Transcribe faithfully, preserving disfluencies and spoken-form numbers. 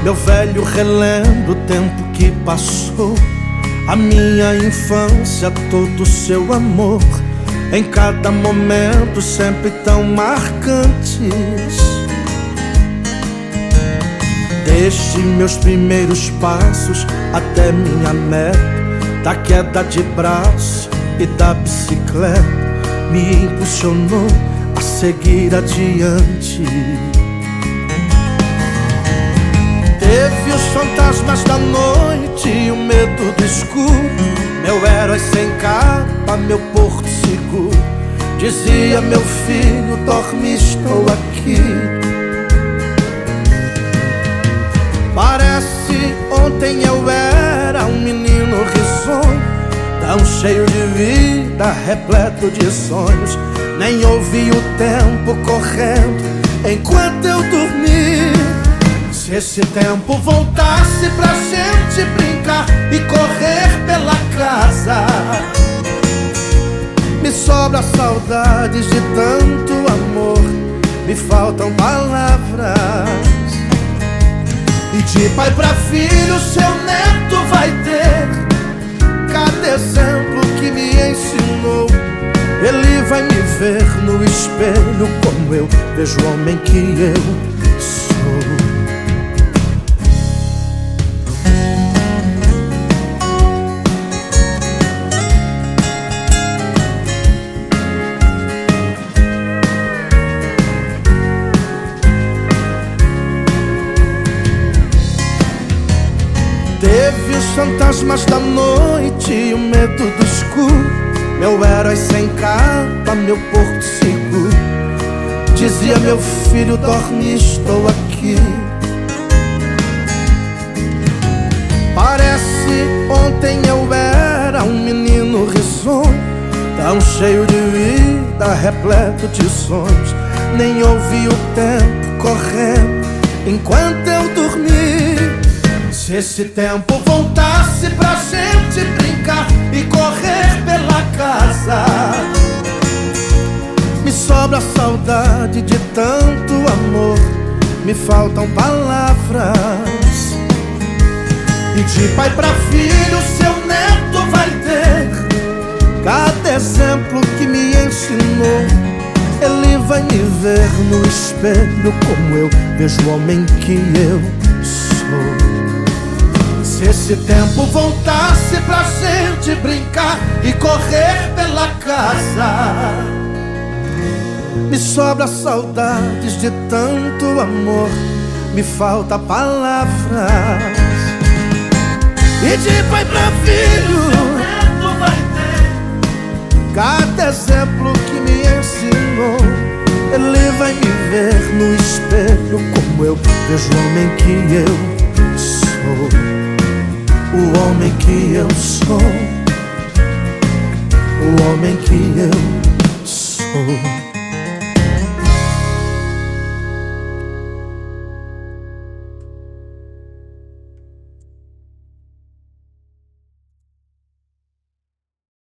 Meu velho, relembro o tempo que passou, a minha infância, todo o seu amor, em cada momento sempre tão marcantes. Desde meus primeiros passos até minha meta, da queda de braço e da bicicleta, me impulsionou a seguir adiante. Teve os fantasmas da noite e o medo do escuro, meu herói sem capa, meu porto seguro. Dizia: meu filho, dorme, estou aqui. Parece ontem eu era um menino risonho, tão cheio de vida, repleto de sonhos. Nem ouvi o tempo correndo enquanto eu dormi. Se esse tempo voltasse pra gente brincar e correr pela casa, me sobra saudades de tanto amor, me faltam palavras. E de pai pra filho seu neto vai ter cada exemplo que me ensinou. Ele vai me ver no espelho como eu vejo o homem que eu sou. Teve os fantasmas da noite e o medo do escuro, meu herói sem capa, meu porto seguro. Dizia: meu filho, dorme, estou aqui. Parece ontem eu era um menino risonho, tão cheio de vida, repleto de sonhos. Nem ouvi o tempo correndo enquanto eu dormi. Se esse tempo voltasse pra gente brincar e correr pela casa, me sobra saudade de tanto amor, me faltam palavras. E de pai pra filho seu neto vai ter cada exemplo que me ensinou. Ele vai me ver no espelho como eu vejo o homem que eu sou. Se esse tempo voltasse pra gente brincar e correr pela casa, me sobra saudades de tanto amor, me falta palavras. E de pai pra filho seu neto vai ter cada exemplo que me ensinou. Ele vai me ver no espelho como eu vejo o homem que eu sou. O homem que eu sou, o homem que eu sou.